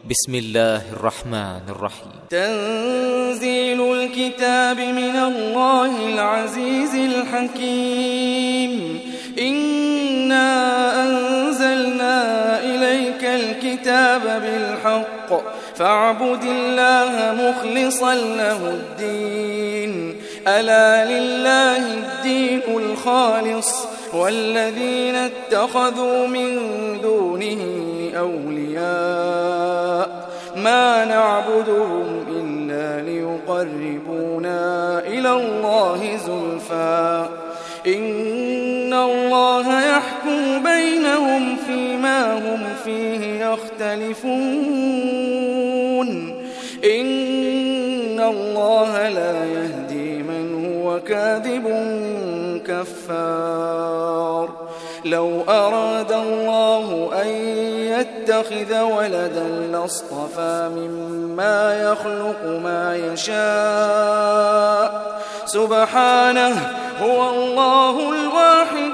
بسم الله الرحمن الرحيم. تنزيل الكتاب من الله العزيز الحكيم. إنا أنزلنا إليك الكتاب بالحق فاعبد الله مخلصا له الدين. ألا لله الدين الخالص والذين اتخذوا من دونه أولياء ما نعبدهم إلا ليقربونا إلى الله زلفى إن الله يحكم بينهم فيما هم فيه يختلفون. إن الله لا يهدي من هو كاذب كفار. لو أراد الله أن يتخذ ولدا لاصطفى مما يخلق ما يشاء سبحانه هو الله الواحد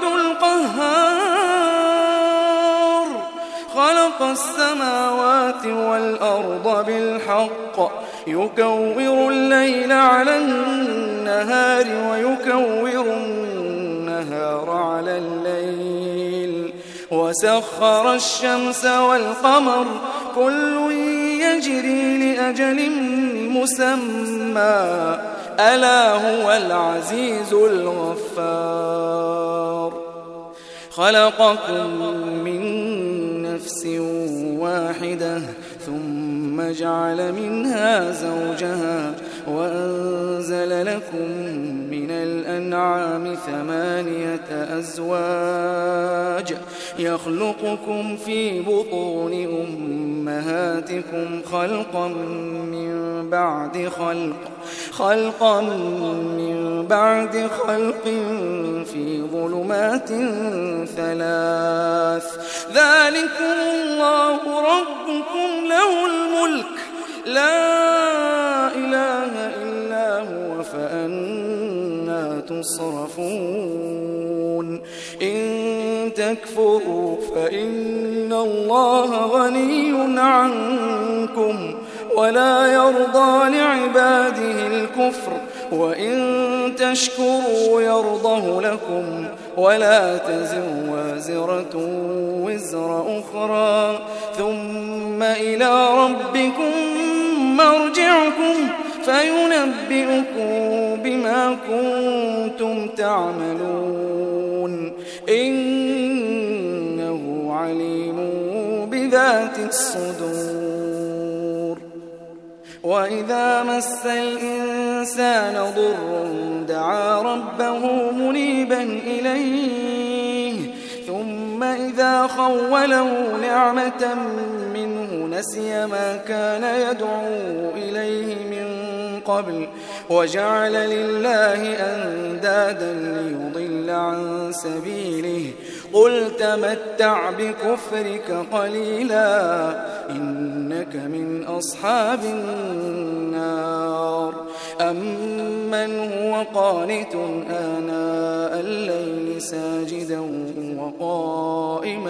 القهار. خلق السماوات والأرض بالحق يكور الليل على النهار ويكور النهار على الليل وسخر الشمس والقمر كل يجري لأجل مسمى ألا هو العزيز الغفار. خلقكم من نفس واحدة ثم جعل منها زوجها وأنزل لكم من الأنعام 8 أزواج يخلقكم في بطون أمهاتكم خلقا من بعد خلق في ظلمات 3 ذلكم الله ربكم له الملك لا إله إلا هو فأنى تصرفون. إن تكفروا فإن الله غني عنكم ولا يرضى لعباده الكفر وإن تشكروا يرضه لكم ولا تزر وازرة وزر أخرى ثم إلى ربكم مرجعكم فينبئكم بما كنتم تعملون إنه عليم بذات الصدور. وإذا مس الإنسان ضر دعا ربه منيبا إليه ثم إذا خوله نعمة منه نسي ما كان يدعو إليه من قبل وجعل لله أندادا ليضل عن سبيله قل تمتع بكفرك قليلا إنك من أصحاب النار. أمن هو قانت آناء الليل ساجدا وقائما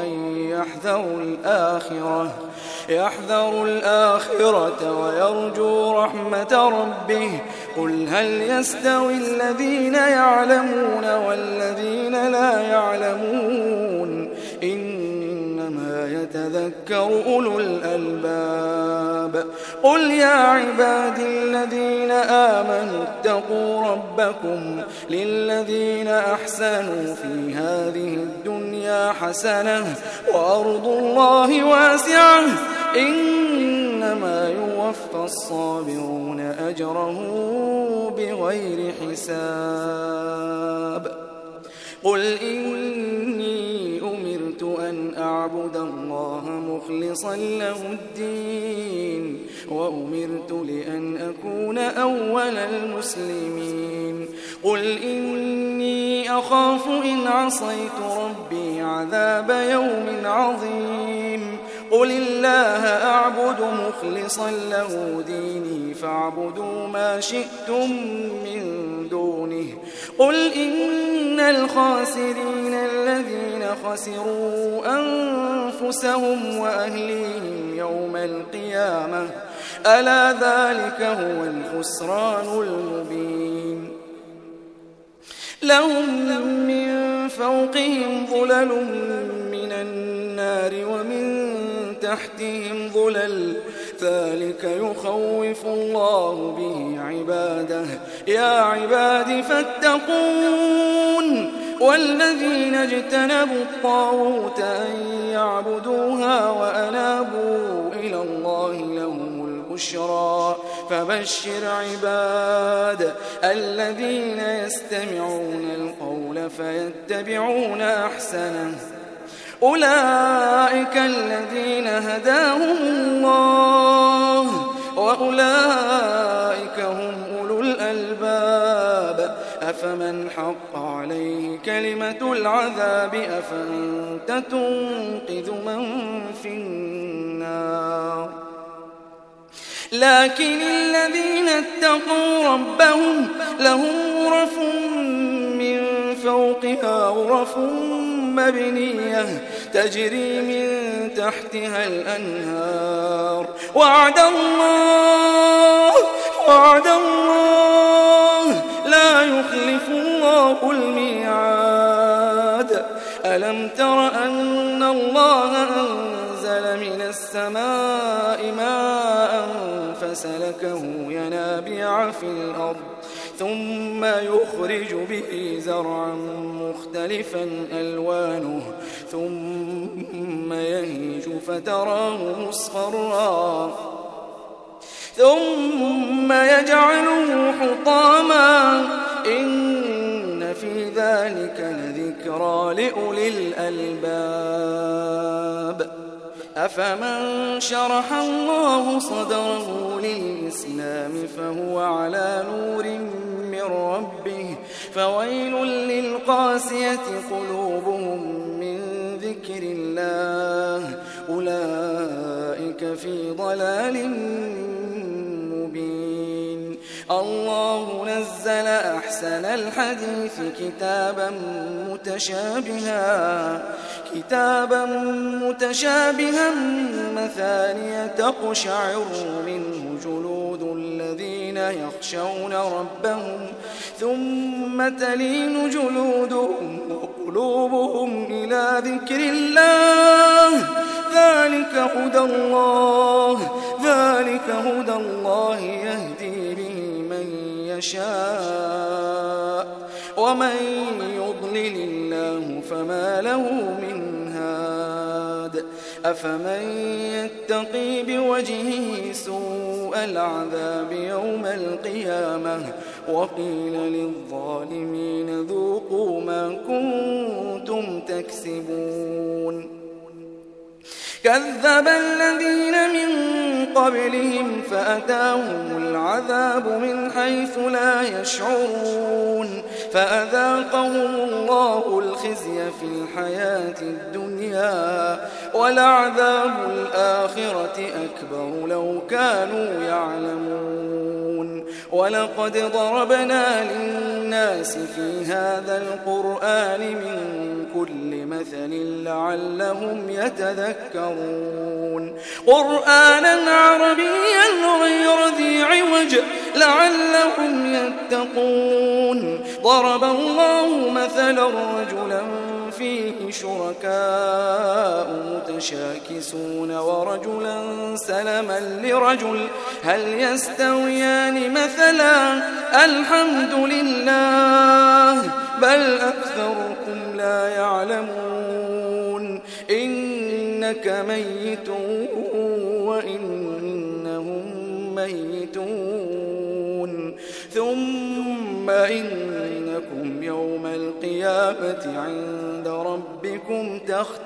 يحذر الآخرة ويرجو رحمة ربه قل هل يستوي الذين يعلمون والذين لا يعلمون إنما يتذكر أولو الألباب. قل يا عبادي الذين آمنوا اتقوا ربكم للذين أحسنوا في هذه الدنيا حسنة وأرض الله واسعة إنما يوفى الصابرون أجرهم بغير حساب. قل إني أمرت أن أعبد الله مخلصا له الدين وأمرت لأن أكون أول المسلمين. قل إني أخاف إن عصيت ربي عذاب يوم عظيم. قل الله أعبد مخلصا له ديني فاعبدوا ما شئتم من دونه قل إن الخاسرين الذين خسروا أنفسهم وأهليهم يوم القيامة ألا ذلك هو الخسران المبين لهم من فوقهم ظلل من النار ومن تحتهم ظلل ذلك يخوف الله به عباده يا عباد فاتقون والذين اجتنبوا الطاغوت أن يعبدوها وأنابوا إلى الله لهم البشرى فبشر عباد الذين يستمعون القول فيتبعون أحسنه أولئك الذين هداهم الله وأولئك هم أولو الألباب أفمن حق عليه كلمة العذاب أفأنت تنقذ من في النار لكن الذين اتقوا ربهم لهم غرف من فوقها غرف مبنية تجري من تحتها الأنهار وعد الله لا يخلف الله الميعاد ألم تر أن الله أنزل من السماء ماء فسلكه ينابيع في الأرض ثم يخرج به زرعا مختلفا ألوانه ثم يهيج فتراه مصفرا ثم يجعله حطاما إن في ذلك لذكرى لأولي الألباب أفمن شرح الله صدره للإسلام فهو على نور من ربه فويل للقاسية قلوبهم من ذكر الله أولئك في ضلال مبين الله نزل أحسن الحديث كتابا متشابها مثانية تقشعر منه جلود الذين يخشون ربهم ثم تلين جلودهم وقلوبهم إلى ذكر الله ذلك هدى الله يهدي به من يشاء ومن يضلل الله فما له من هاد أفمن يتقي بوجهه سوء العذاب يوم القيامة وقيل للظالمين ذوقوا ما كنتم تكسبون كذب الذين من قبلهم فأتاهم العذاب من حيث لا يشعرون فأذاقهم الله الخزي في الحياة الدنيا ولعذاب الآخرة أكبر لو كانوا يعلمون ولقد ضربنا للناس في هذا القرآن من كل مثل لعلهم يتذكرون قرآنا عربيا غير ذي عوج لعلهم يتقون ضرب الله مثلا رجلا فيه شركاء متشاكسون ورجلا سلما لرجل هل يستويان مثلا الحمد لله بل أكثركم لا يعلمون إنك ميت وإنهم ميتون ثم إنكم يوم القيامة عند ربكم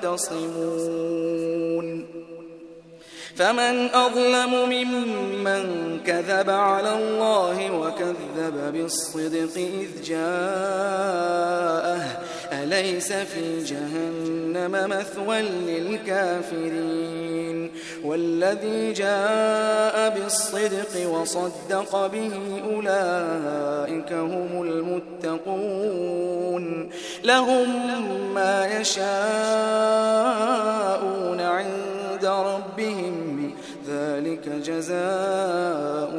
تختصمون فمن أظلم ممن كذب على الله وكذب بالصدق إذ جاءه أليس في جهنم مثوى للكافرين والذي جاء بالصدق وصدق به أولئك هم المتقون لهم ما يشاءون عند ربهم ذلك جزاء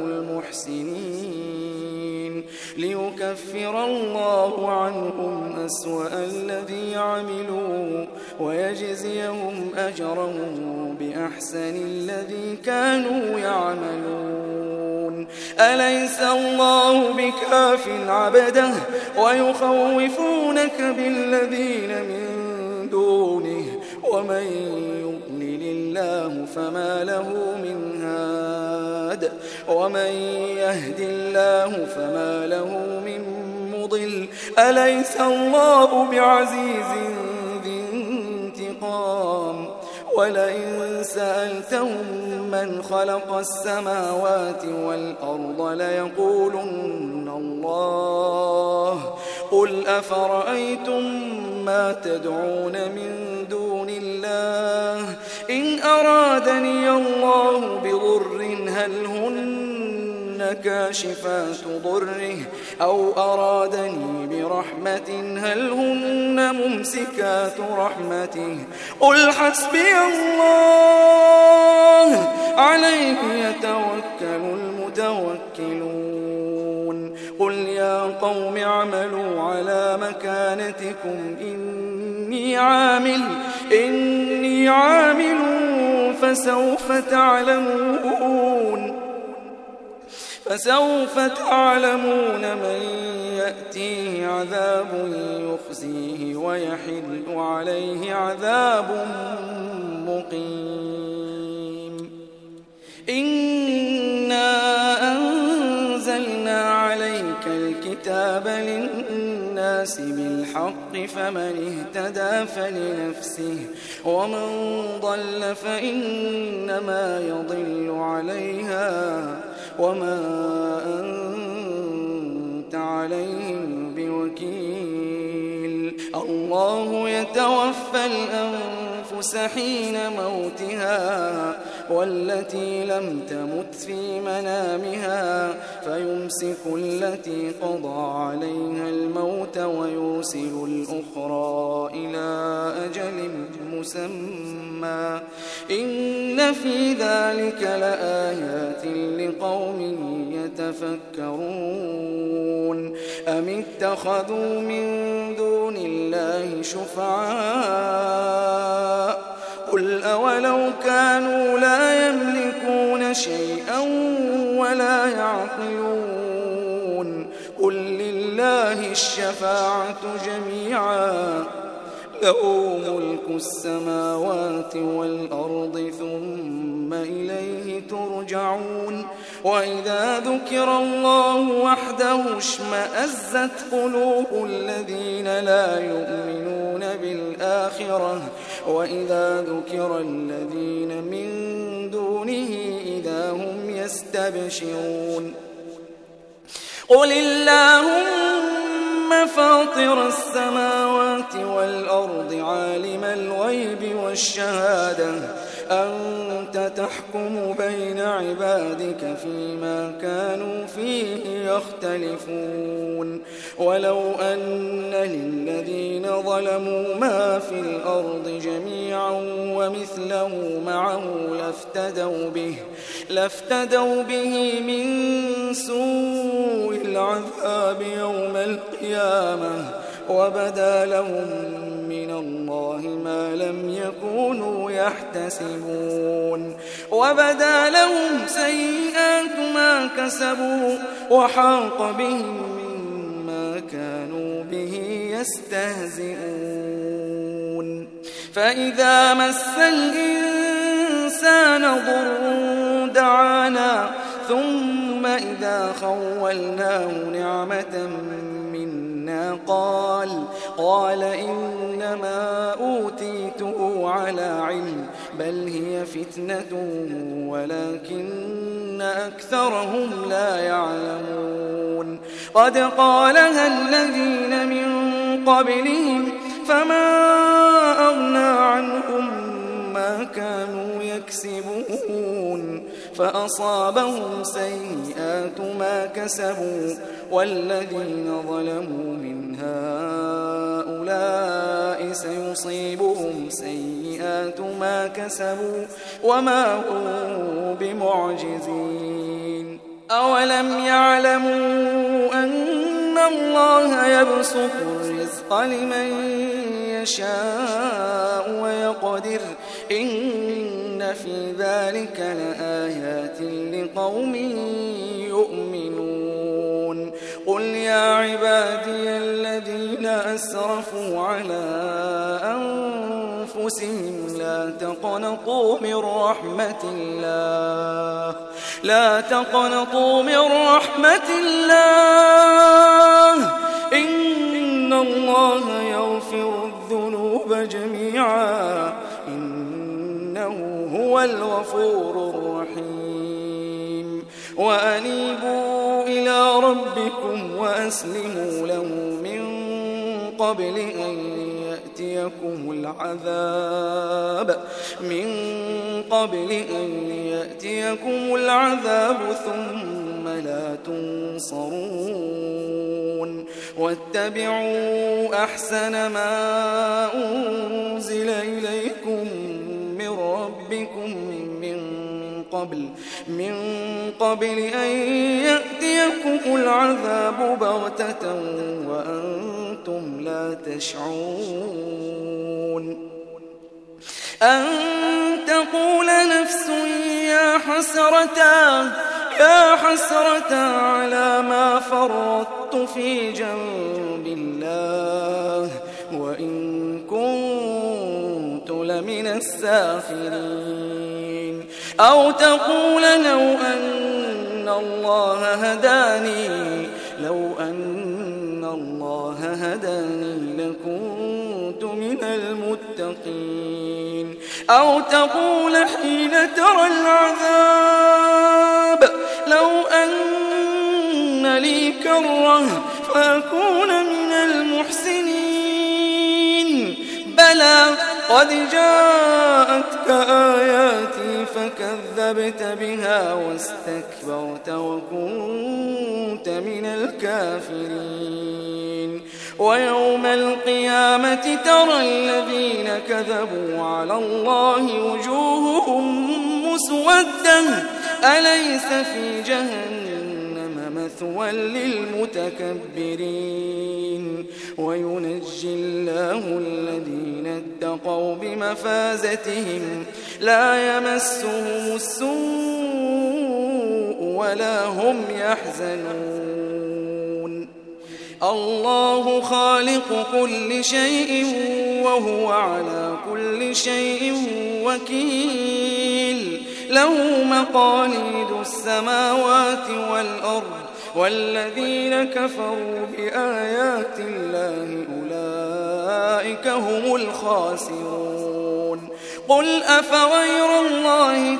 المحسنين ليكفر الله عنهم أسوأ الذي عملوا ويجزيهم أجرهم بأحسن الذي كانوا يعملون أليس الله بكاف عبده ويخوفونك بالذين من دونه ومن يضلل الله فما له من هاد ومن يهد الله فما له من مضل أليس الله بعزيز ذي انتقام ولئن سألتهم من خلق السماوات والأرض ليقولن الله قل أفرأيتم ما تدعون من دون الله إن أرادني الله بضر هل هن كاشفات ضره أو أرادني برحمة هل هن ممسكات رحمته قل حسبي الله عليه يتوكل المتوكلون قل يا قوم اعملوا على مكانتكم إني عامل فسوف تعلمون من يأتيه عذاب يخزيه ويحل عليه عذاب مقيم إنا أنزلنا عليك الكتاب للناس بالحق فمن اهتدى فلنفسه ومن ضل فإنما يضل عليها وما أنت عليهم بوكيل الله يتوفى الأنفس حين موتها والتي لم تمت في منامها فيمسك التي قضى عليها الموت ويرسل الأخرى إلى أجل مسمى إن في ذلك لآيات لقوم يتفكرون أم اتخذوا من دون الله شفعاء قل أولو كانوا لا يملكون شيئا ولا يعقلون قل لله الشفاعة جميعا له ملك السماوات والأرض ثم إليه ترجعون وإذا ذكر الله وحده اشمأزت قلوب الذين لا يؤمنون بالآخرة وإذا ذكر الذين من دونه إذا هم يستبشرون قل اللهم فاطر السماوات والأرض عالم الغيب والشهادة أنت تحكم بين عبادك فيما كانوا فيه يختلفون ولو أن للذين ظلموا ما في الأرض جميعا ومثله معه لافتدوا به من سوء العذاب يوم القيامة وبدا لهم من الله ما لم يكونوا يحتسبون وبدا لهم سيئات ما كسبوا وحاق بهم مما كانوا به يستهزئون فإذا مس الإنسان ضر دعانا ثم إذا خولناه نعمة منا قال إنما أوتيته على علم بل هي فتنة ولكن أكثرهم لا يعلمون قد قالها الذين من قبلهم فما أغنى عنهم ما كانوا يكسبون فأصابهم سيئات ما كسبوا والذين ظلموا من هؤلاء سيصيبهم سيئات ما كسبوا وما هم بمعجزين أولم يعلموا أن الله يبسط الرزق لمن يشاء ويقدر إن في ذلك لآيات لقوم يؤمنون قل يا عبادي الذين أسرفوا على أنفسهم لا تقنطوا من رحمة الله إن الله يغفر الذنوب جميعا إنه هو الغفور الرحيم وأنيبوا إلى ربكم وأسلموا له من قبل أن يأتيكم العذاب ثم لا تنصرون واتبعوا أحسن ما أنزل إليكم من ربكم من قبل أن يأتيكم العذاب بغتة وأنتم لا تشعرون أن تقول نفس يا حسرة على ما فرطت في جنب الله وإن كنت لمن الساخرين أو تقول لو أن الله هداني لكنت من المتقين أو تقول حين ترى العذاب لو أن لي كرة فأكون من المحسنين بلى قد جاءتك آياتي فكذبت بها واستكبرت وكنت من الكافرين ويوم القيامة ترى الذين كذبوا على الله وجوههم مسودة أليس في جهنم مثوى للمتكبرين وينجي الله الذين اتقوا بمفازتهم لا يمسهم السوء ولا هم يحزنون الله خالق كل شيء وهو على كل شيء وكيل له مقاليد السماوات والأرض والذين كفروا بآيات الله أولئك هم الخاسرون قل أفغير الله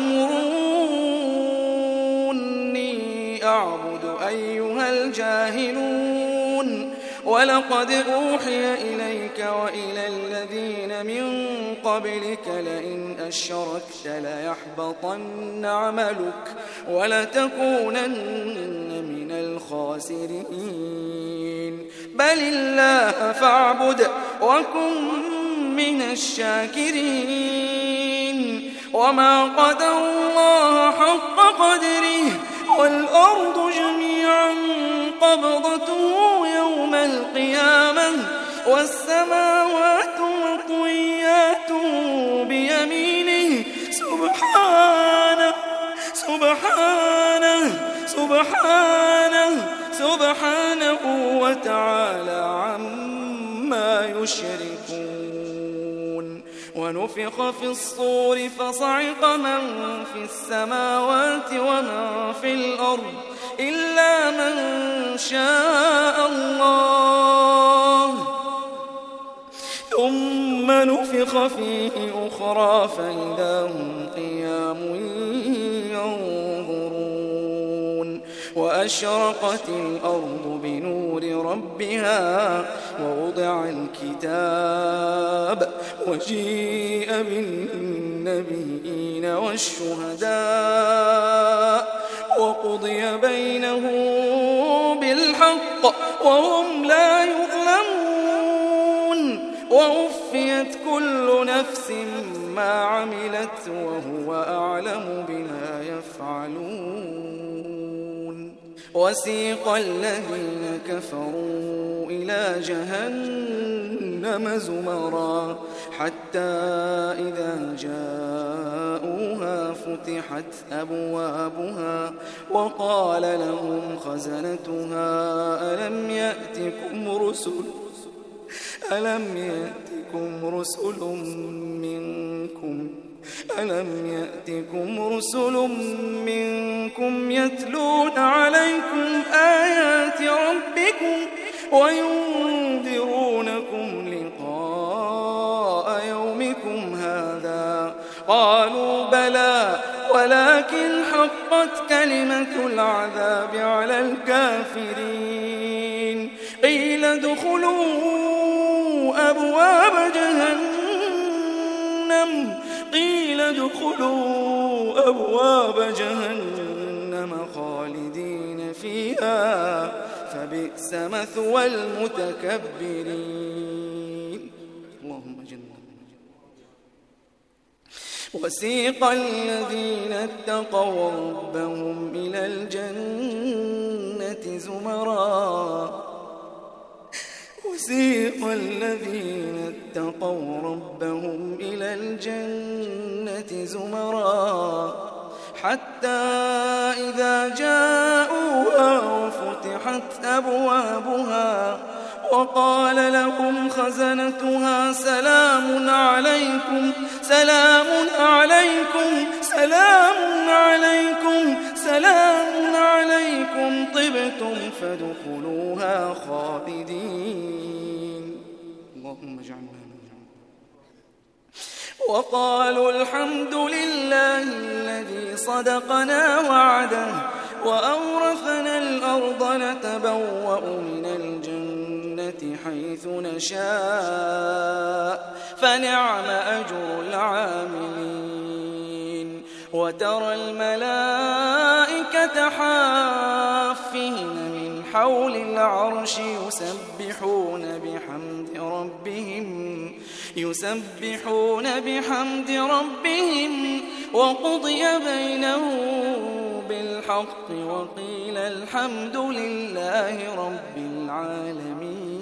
تأمروني أعبد أيها الجاهلون ولقد أوحي إليك وإلى الذين من قبلك لئن أشركت ليحبطن عملك ولتكونن من الخاسرين بل الله فاعبد وكن من الشاكرين وما قدر الله حق قدره والأرض جميعا قبضته يوم القيامة والسماوات مطويات بيمينه سبحانه وتعالى عما يشركون ونفخ في الصور فصعق من في السماوات ومن في الأرض إلا من شاء الله ثم نفخ فيه أخرى فإذا هم قيام ينظرون وأشرقت الأرض بنور ربها ووضع الكتاب وجيء بالنبيين والشهداء وقضي بينهم بالحق وهم لا يظلمون ووفيت كل نفس ما عملت وهو أعلم بما يفعلون وسيق الذين كفروا إلى جهنم زمرا حتى إذا جاءوها فتحت أبوابها وقال لهم خزنتها ألم يأتكم رسل منكم يتلون عليكم آيات ربكم وينذرونكم لقاء يومكم هذا قالوا بلى ولكن حقت كلمة العذاب على الكافرين قيل ادخلوا أبواب جهنم خالدين فيها فبئس مثوى المتكبرين اللهم جنة. وسيق الذين اتقوا ربهم إلى الجنة زمرا حتى إذا جاءوها وفتحت أبوابها وقال لهم خزنتها سلام عليكم طبتم فادخلوها خالدين اللهم اجعلنا وقالوا الحمد لله الذي صدقنا وعده وأورثنا الأرض نتبوأ من الجنة حيث نشاء فنعم أجر العاملين وترى الملائكة حافين من حول العرش يسبحون بحمد ربهم وقضي بينهم بالحق وقيل الحمد لله رب العالمين.